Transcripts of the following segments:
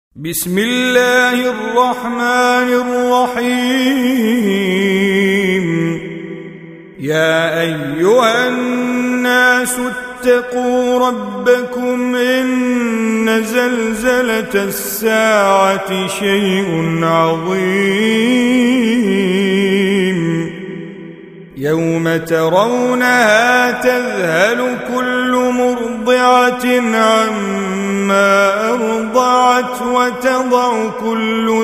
بسم الله الرحمن الرحيم. يا أيها الناس اتقوا ربكم إن زلزلة الساعة شيء عظيم يوم ترونها تذهل كل مرضعة عما أرضعت وتضع كل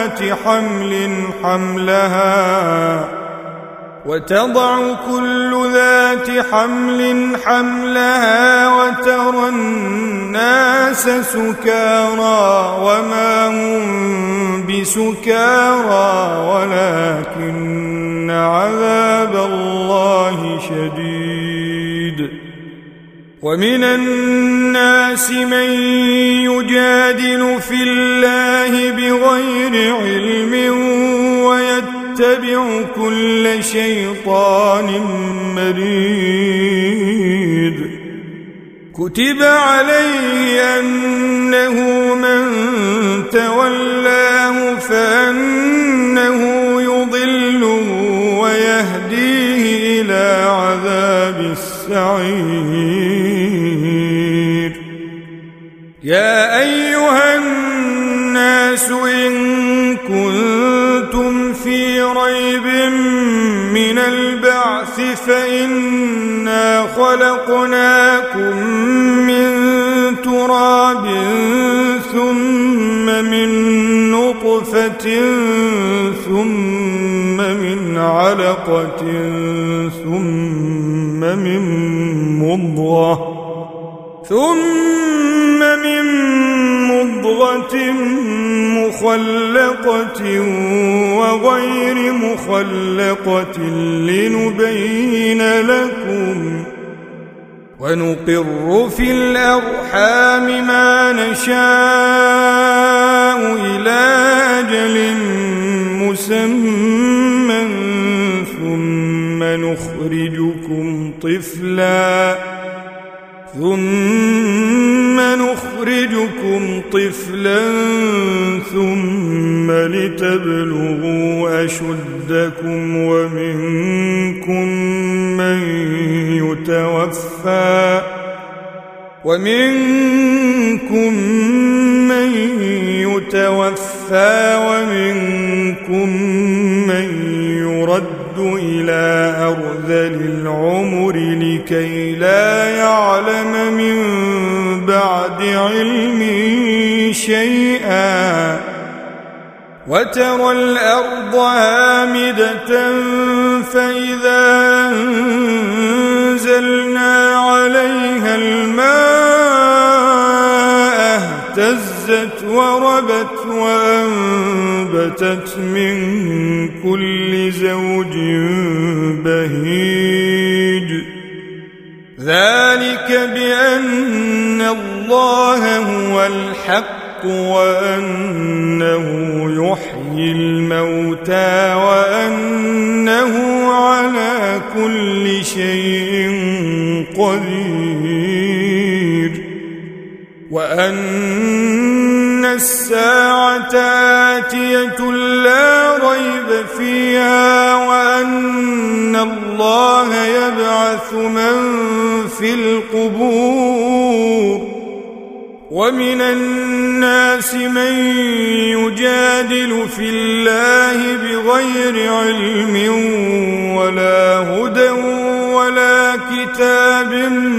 ذات حمل حملها وترى الناس سكارى وما هم بسكارى ولكن عذاب الله شديد. ومن الناس من يجادل في الله بغير علم ويتبع كل شيطان مريد. كتب عليه أنه من تولاه فأنه يضله ويهديه إلى عذاب السعير. يا أيها الناس إن كنتم في ريب من البعث فإنا خلقناكم من تراب ثم من نطفة ثم من علقة ثم من مضغة مخلقة وغير مخلقة لنبين لكم ونقر في الأرحام ما نشاء إلى أجل مسمى ثم نخرجكم طفلا ثم لتبلغوا أشدكم ومنكم من يتوفى ومنكم من يرد إلى أرذل العمر لكي لا يعلم من بعد علم شيئا. وترى الأرض هامدة فإذا أنزلنا عليها الماء اهتزت وربت وأنبتت من كل زوج بهيج. ذلك بأن الله هو الحق وأنه يحيي الموتى وأنه على كل شيء قدير وأن الساعة آتية لا ريب فيها وأن الله يبعث من في القبور. ومن الناس من يجادل في الله بغير علم ولا هدى ولا كتاب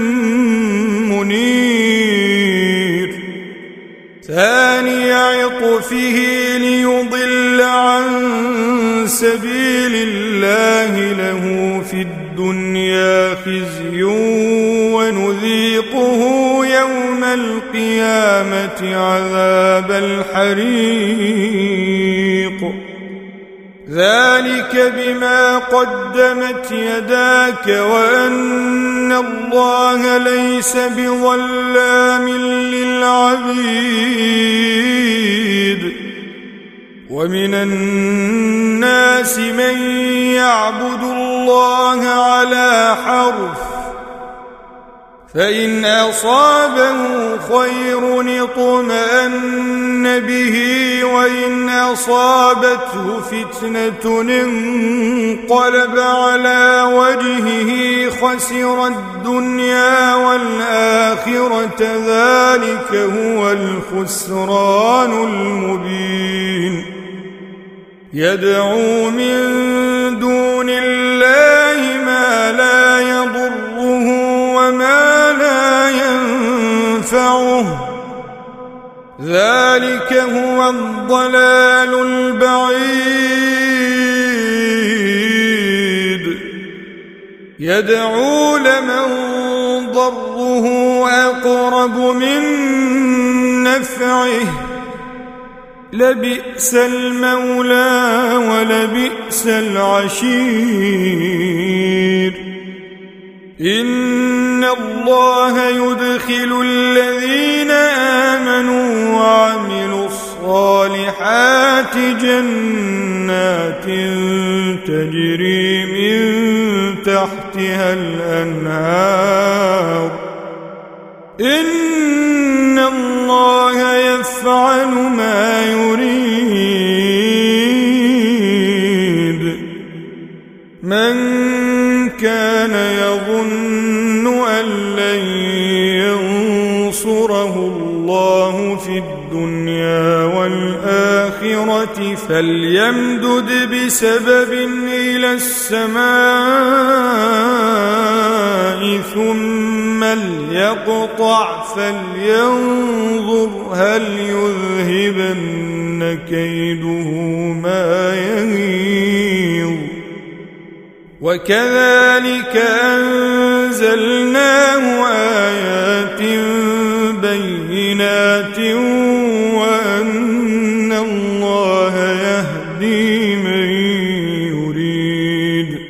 منير. ثاني عطفه ليضل عن سبيل الله له في الدنيا خزي ونذيقه يوم القيامة عذاب الحريق. ذلك بما قدمت يداك وأن الله ليس بظلام للعبيد. ومن الناس من يعبد الله على حرف فإن أصابه خير اطمأن به وإن أصابته فتنة انقلب على وجهه خسر الدنيا والآخرة ذلك هو الخسران المبين يدعو من دون الله ما لا يضره وما لا ينفعه ذلك هو الضلال البعيد يدعو لمن ضره أقرب من نفعه لبئس المولى ولبئس العشير إن الله يدخل الذين آمنوا وعملوا الصالحات جنات تجري من تحتها الأنهار إن الله يفعل ما يريد من كان يظن أن لن ينصره الله في الدنيا والآخرة فليمدد بسبب إلى السماء ثم ليقطع فلينظر هل يذهبن كيده ما يغيظ وكذلك أنزلناه آيات بينات وأن الله يهدي من يريد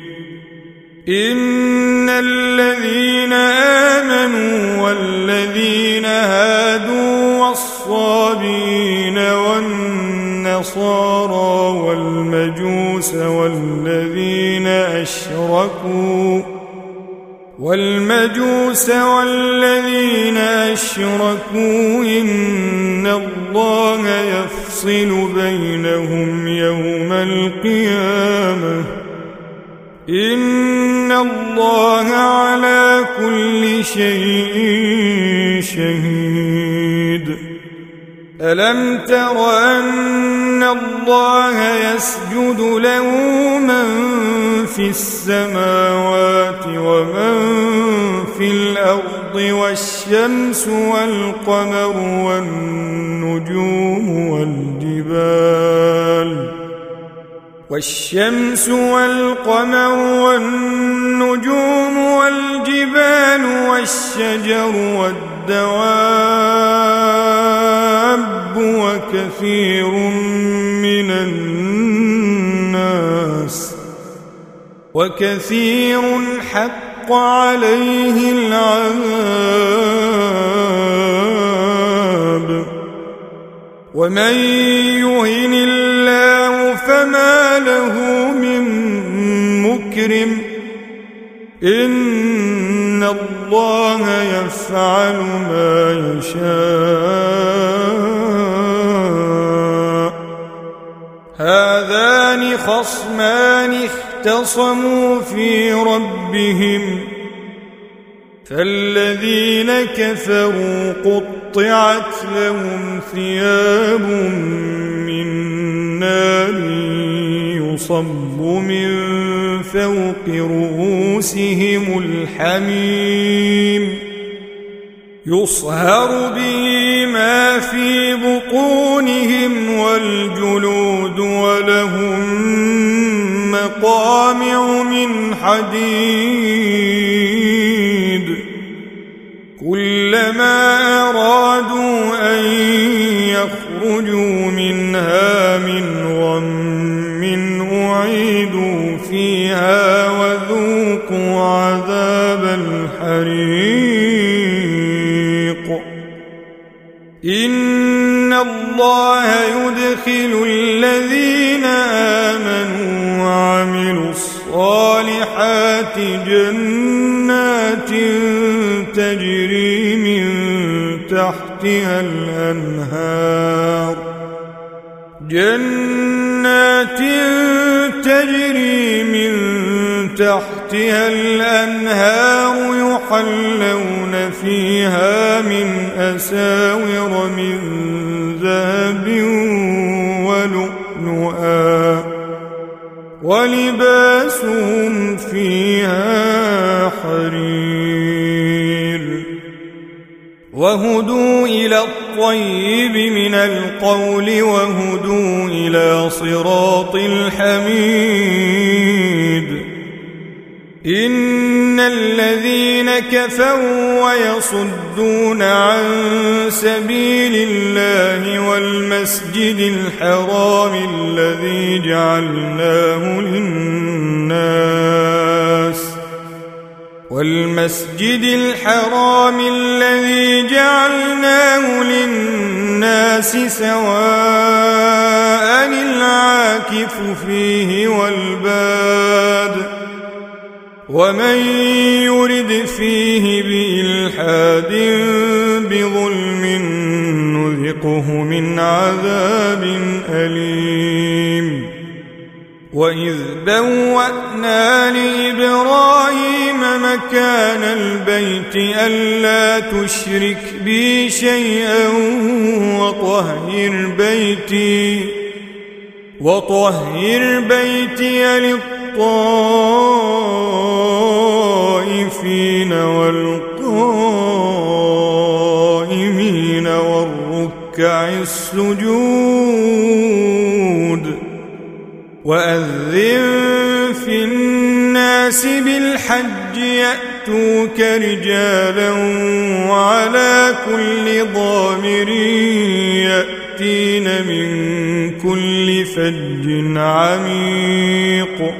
إن الذين آمنوا والذين هادوا والصابئين والنصارى والمجوس والذين أشركوا إن الله يفصل بينهم يوم القيامة إن الله على كل شيء شهيد ألم تر أن الله يسجد له من في السماوات ومن في الأرض والشمس والقمر والنجوم والجبال والشجر والدواب وكثير حق عليه العذاب ومن يهن الله فما له من مكرم إن الله يفعل ما يشاء هذان خصمان اختصموا في ربهم فالذين كفروا قطعت لهم ثياب من نار يصب من فوق رؤوسهم الحميم يصهر به ما في بطونهم والجلود ولهم مقامع من حديد كلما أرادوا أن يخرجوا منها من غم أعيدوا فيها وذوقوا عذاب الحريق إن الله يدخل الذين آمنوا وعملوا الصالحات جنات تجري من تحت تحتها الأنهار جنات تجري من تحتها الأنهار يحلون فيها من أساور من ذهب ولؤلؤا ولباسهم فيها حرير وهدوا إلى الطيب من القول وهدوا إلى صراط الحميد إن الذين كفروا ويصدون عن سبيل الله والمسجد الحرام الذي جعلناه للناس سواء العاكف فيه والباد ومن يرد فيه بإلحاد بظلم نذقه من عذاب أليم وإذ بوأنا لإبراهيم مكان البيت ألا تشرك بي شيئا وطهر بيتي للطائفين والقائمين والركع السجود وأذن في الناس بالحج يأتوك رجالا وعلى كل ضامر يأتين من كل فج عميق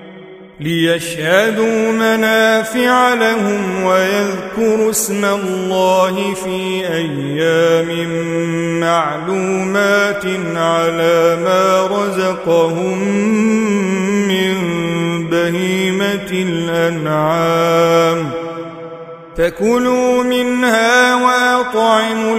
ليشهدوا منافع لهم ويذكروا اسم الله في أيام معلومات على ما رزقهم من بهيمة الأنعام فكلوا منها وأطعموا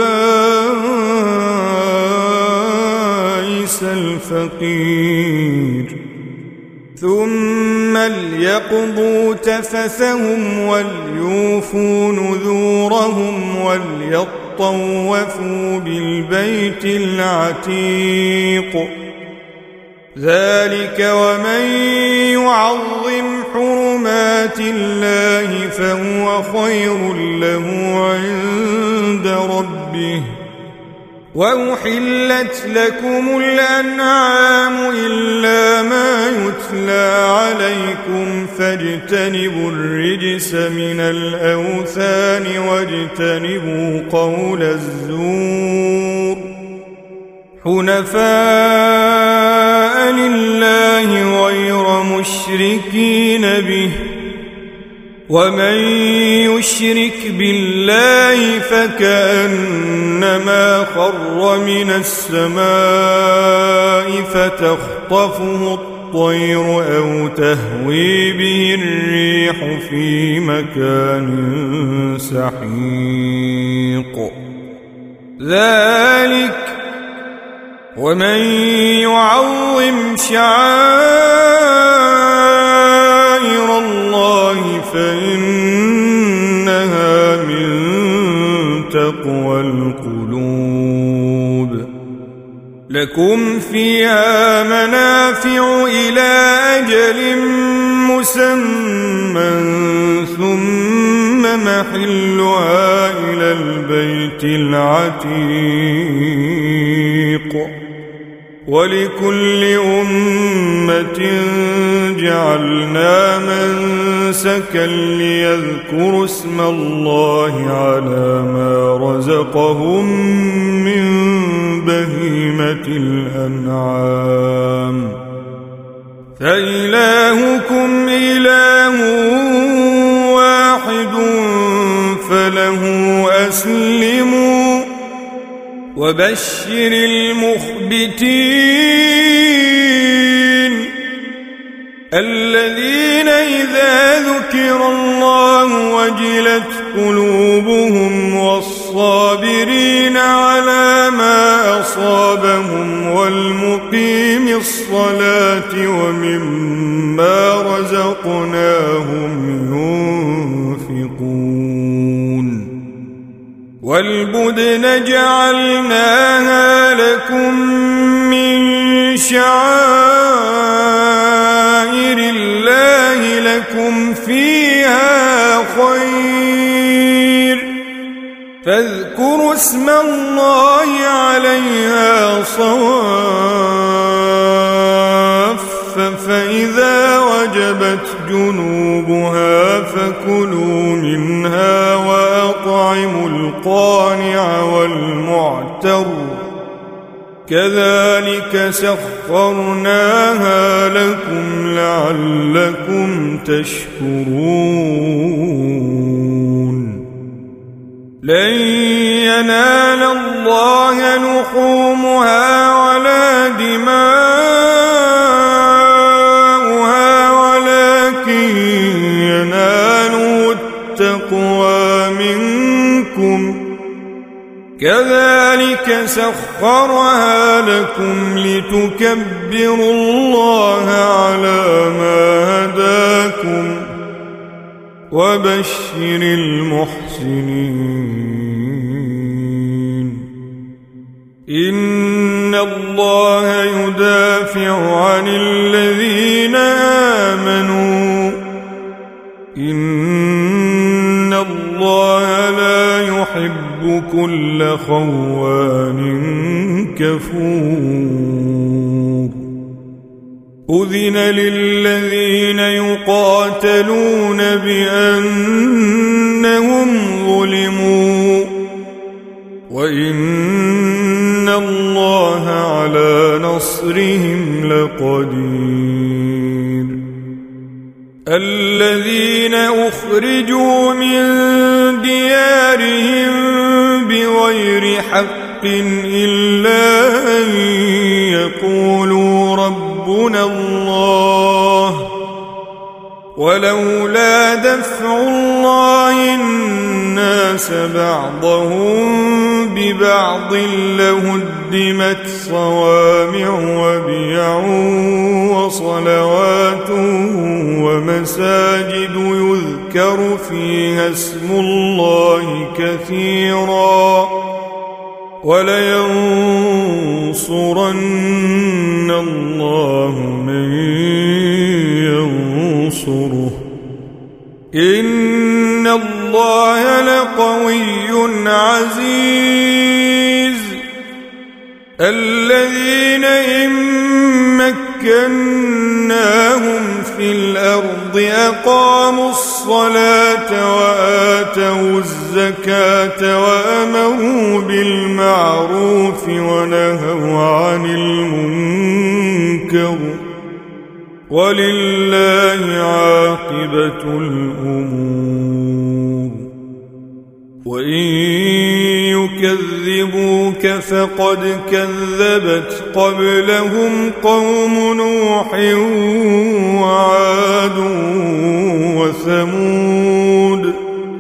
البائس الفقير ثم ليقضوا تفثهم وليوفوا نذورهم وليطوفوا بالبيت العتيق ذلك ومن يعظم حرمات الله فهو خير له عند ربه وأحلت لكم الأنعام إلا ما يتلى عليكم فاجتنبوا الرجس من الأوثان واجتنبوا قول الزور حنفاء لله غير مشركين به ومن يشرك بالله فكأنما خر من السماء فتخطفه الطير أو تهوي به الريح في مكان سحيق ذلك ومن يعظم شعائر الله فإنها من تقوى القلوب لكم فيها منافع إلى أجل مسمى ثم محلها إلى البيت العتيق ولكل أمة جعلنا منسكا ليذكروا اسم الله على ما رزقهم من بهيمة الأنعام فإلهكم إله واحد فله أسلموا وبشر المخبتين الذين إذا ذكر الله وجلت قلوبهم والصابرين على ما أصابهم والمقيم الصلاة ومما رزقناهم ينفقون والبدن جعلناها لكم من شعائر الله لكم فيها خير فاذكروا اسم الله عليها صواف فإذا وجبت جنوبها فكلوا منها وأطعموا القانع والمعتر كذلك سخرناها لكم لعلكم تشكرون لن ينال الله لحومها ولا دماؤها ولكن يناله التقوى منكم كذلك سخرها لكم لتكبروا الله على ما هداكم وبشر المحسنين إن الله يدافع عن الذين آمنوا إن الله لا يحب كل خوان كفور أذن للذين يقاتلون بأنهم ظلموا وإن الله على نصرهم لقدير الذين أخرجوا من ديارهم بغير حق إلا أن يقولوا ربنا الله ولولا دفع الله الناس بعضهم ببعض لهدمت صوامع وبيع وصلوات ومساجد يذكر فيها اسم الله كثيرا ولينصرن الله من ينصره إن الله لقوي عزيز الذين إن مكناهم في الأرض أقاموا الصلاة وآتوا الزكاة وأمروا بالمعروف ونهوا عن المنكر ولله عاقبة الأمور وإن يكذبوك فقد كذبت قبلهم قوم نوح وعاد وثمود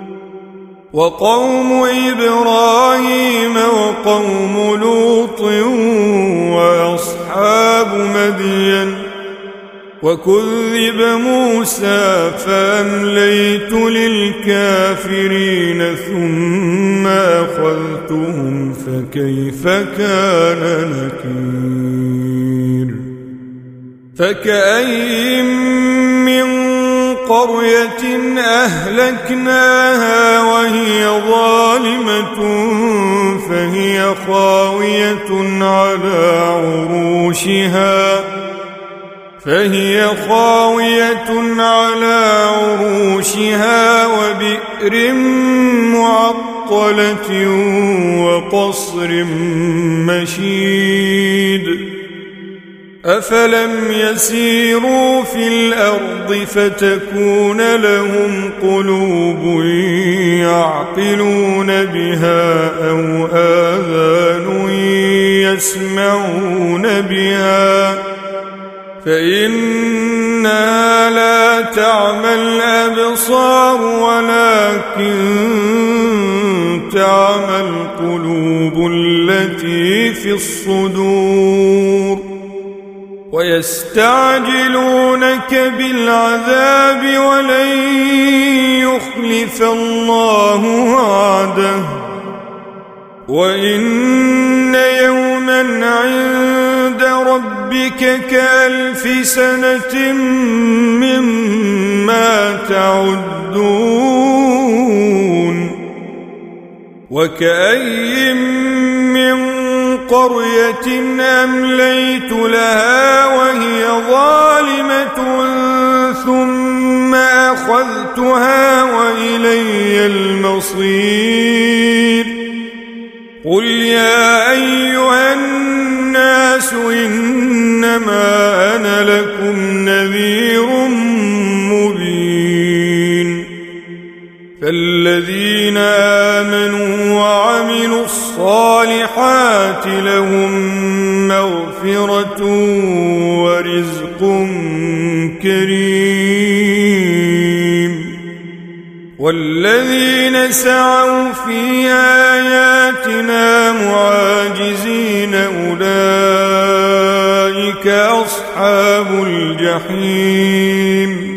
وقوم إبراهيم وقوم لوط وأصحاب مدين وكذب موسى فأمليت للكافرين ثم أخذتهم فكيف كان نكير فكأين من قرية أهلكناها وهي ظالمة فهي خاوية على عروشها وبئر معطلة وقصر مشيد أفلم يسيروا في الأرض فتكون لهم قلوب يعقلون بها أو آذان يسمعون بها فإنها لا تعمى الأبصار ولكن تعمى القلوب التي في الصدور ويستعجلونك بالعذاب ولن يخلف الله وعده وإن يوما عند ربك كألف سنة مما تعدون وكأي من قرية أمليت لها وهي ظالمة ثم أخذتها وإلي المصير قل يا أيها الناس إنما أنا لكم نذير مبين فالذين آمنوا وعملوا الصالحات لهم مغفرة ورزق كريم والذين سعوا في آياتنا معاجزين أولئك أصحاب الجحيم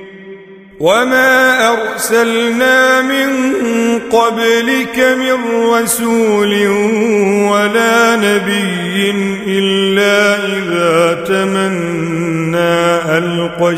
وما أرسلنا من قبلك من رسول ولا نبي إلا إذا تمنى ألقى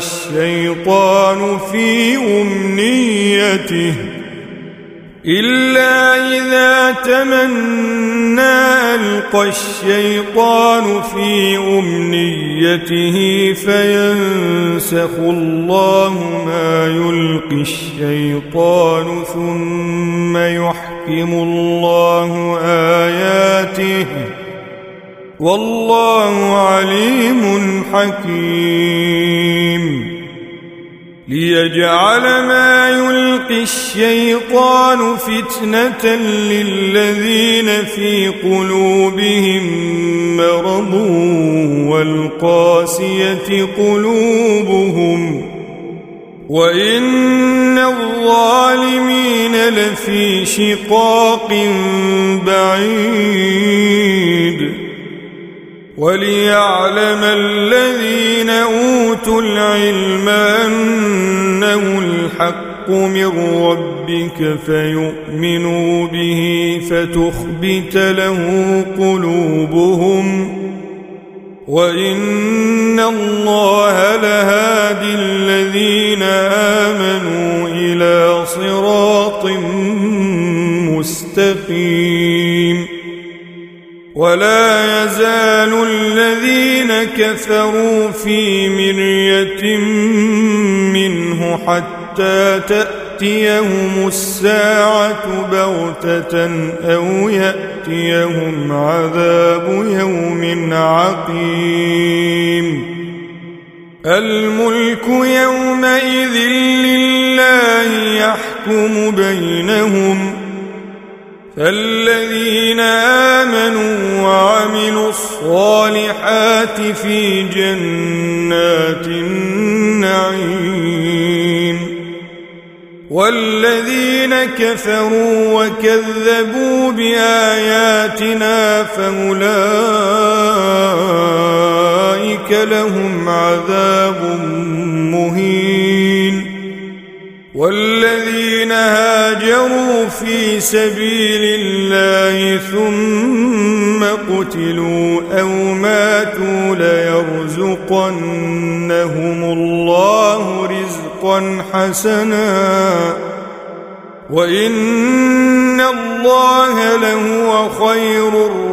الشيطان في أمنيته فينسخ الله ما يلقي الشيطان ثم يحكم الله آياته والله عليم حكيم ليجعل ما يلقي الشيطان فتنة للذين في قلوبهم مرض والقاسية قلوبهم وإن الظالمين لفي شقاق بعيد وليعلم الذين أوتوا العلم أنه الحق من ربك فيؤمنوا به فتخبت له قلوبهم وإن الله لهادي الذين آمنوا إلى صراط مستقيم ولا يزال الذين كفروا في مرية منه حتى تأتيهم الساعة بغتة أو يأتيهم عذاب يوم عقيم الملك يومئذ لله يحكم بينهم فالذين آمنوا وعملوا الصالحات في جنات النعيم والذين كفروا وكذبوا بآياتنا فأولئك لهم عذاب مهين والذين هاجروا في سبيل الله ثم قتلوا أو ماتوا ليرزقنهم الله رزقا حسنا وإن الله لهو خير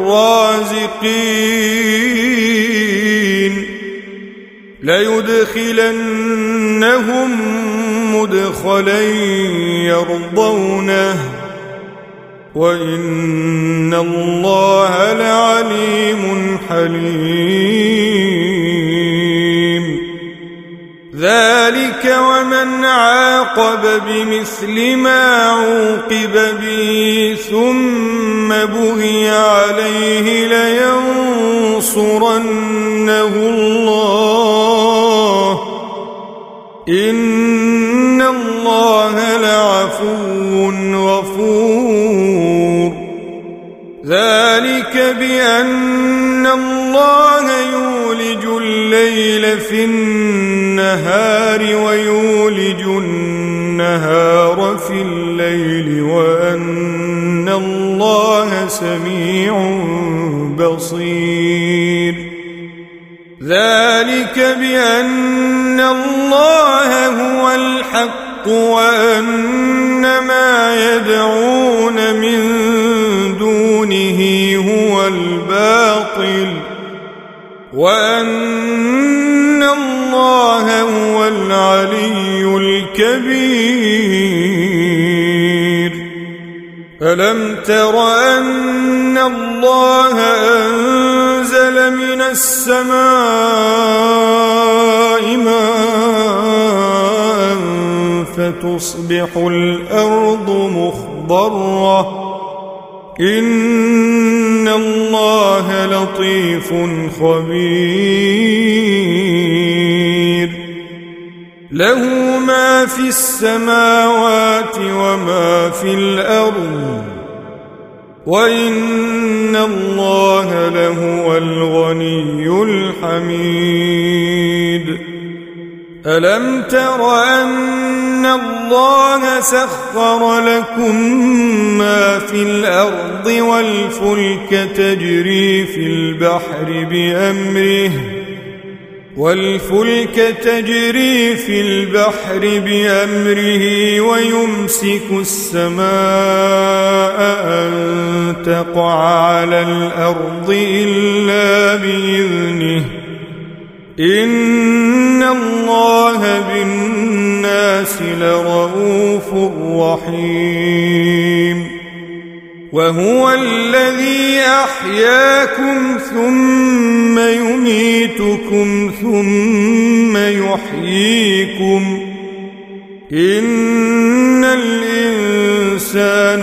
الرازقين ليدخلنهم مدخلا يرضونه وإن الله لعليم حليم ذلك ومن عاقب بمثل ما عوقب به ثم بغي عليه لينصرنه الله إن الله لعفو غفور ذلك بأن الله يولج الليل في النهار ويولج النهار في الليل وأن الله سميع بصير ذلك بأن الله هو الحق وأن ما يدعون من دونه هو الباطل وأن الله هو العلي الكبير ألم تر أن الله أنزل من السماء ماء فتصبح الأرض مخضرة إن الله لطيف خبير له ما في السماوات وما في الأرض وإن الله لهو الغني الحميد ألم تر أن الله سخر لكم ما في الأرض والفلك تجري في البحر بأمره ويمسك السماء أن تقع على الأرض إلا بإذنه إن الله بالناس لرؤوف رحيم وهو الذي أحياكم ثم يميتكم ثم يحييكم إن الإنسان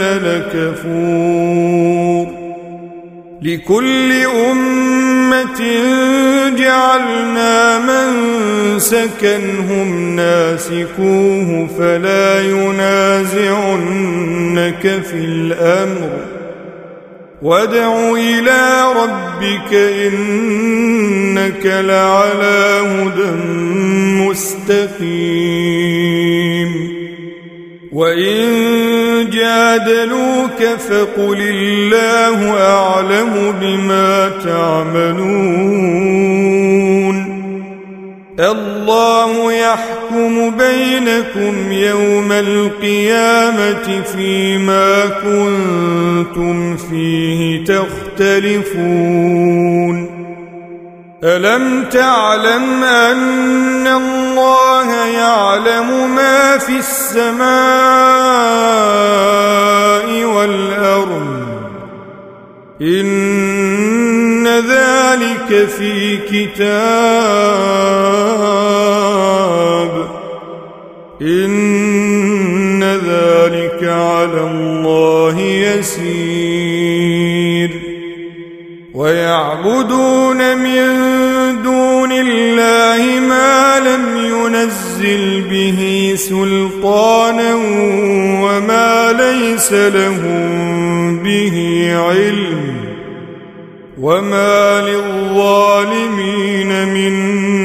لكفور لكل أمة جعلنا منسكا هم ناسكوه فلا ينازعنك في الأمر وادع إلى ربك إنك لعلى هدى مستقيم وإن جادلوك فقل الله أعلم بما تعملون الله يحكم بينكم يوم القيامة فيما كنتم فيه تختلفون ألم تعلم أن الله يعلم ما في السماء والأرض إن ذلك في كتاب إن ذلك على الله يسير ويعبدون من دون الله ما لم ينزل به سلطانا وما ليس لهم به علم وما للظالمين من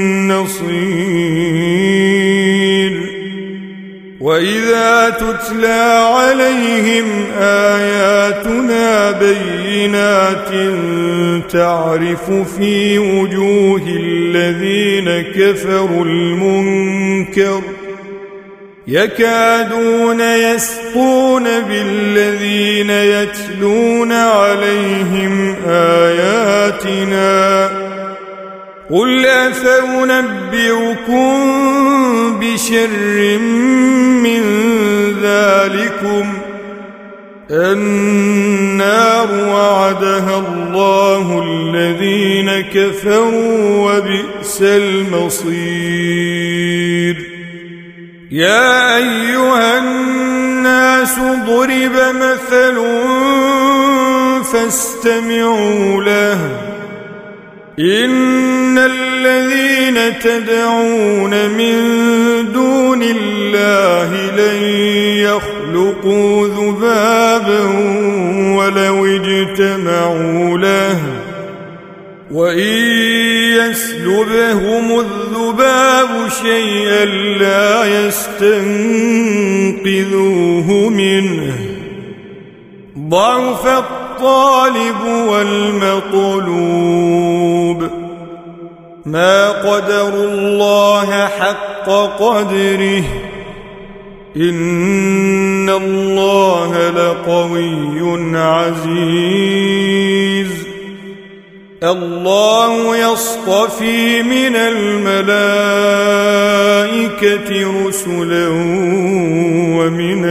نصير وإذا تتلى عليهم آياتنا بينات تعرف في وجوه الذين كفروا المنكر يكادون يسطون بالذين يتلون عليهم آياتنا قل أفأنبئكم بشر من ذلكم النار وعدها الله الذين كفروا وبئس المصير يا أيها الناس ضرب مثل فاستمعوا له إن الذين تدعون من دون الله لن يخلقوا ذبابا ولو اجتمعوا له وإن يسلبهم الذباب شيئا لا يستنقذوه منه ضعف الطالب والمطلوب ما قدروا الله حق قدره إن الله لقوي عزيز الله يصطفي من الملائكة رسلا ومن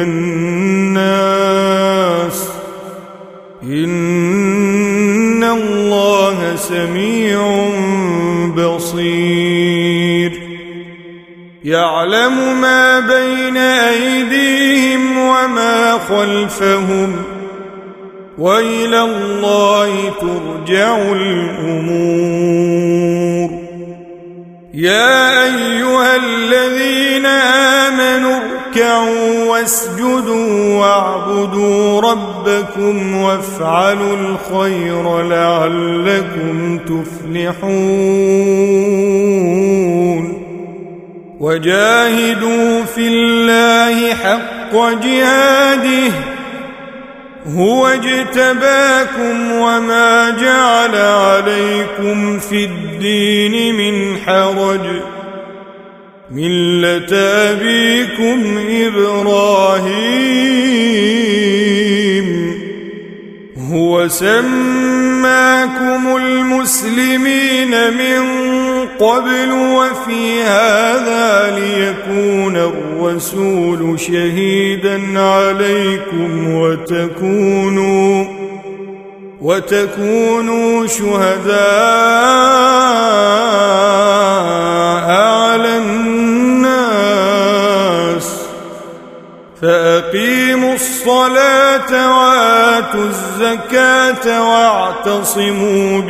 الناس إن الله سميع بصير يعلم ما بين أيديهم وما خلفهم وإلى الله ترجع الأمور يا أيها الذين آمنوا اركعوا واسجدوا واعبدوا ربكم وافعلوا الخير لعلكم تفلحون وجاهدوا في الله حق جهاده هو اجتباكم وما جعل عليكم في الدين من حرج ملة أبيكم إبراهيم هو سماكم المسلمين من قبل وفي هذا ليكون الرسول شهيدا عليكم وتكونوا شهداء على الناس فأقيموا الصلاة وآتوا الزكاة واعتصموا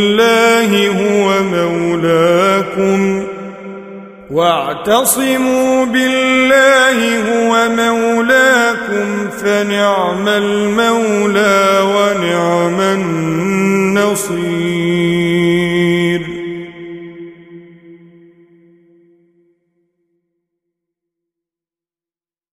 بالله هو مولاكم فنعم المولى ونعم النصير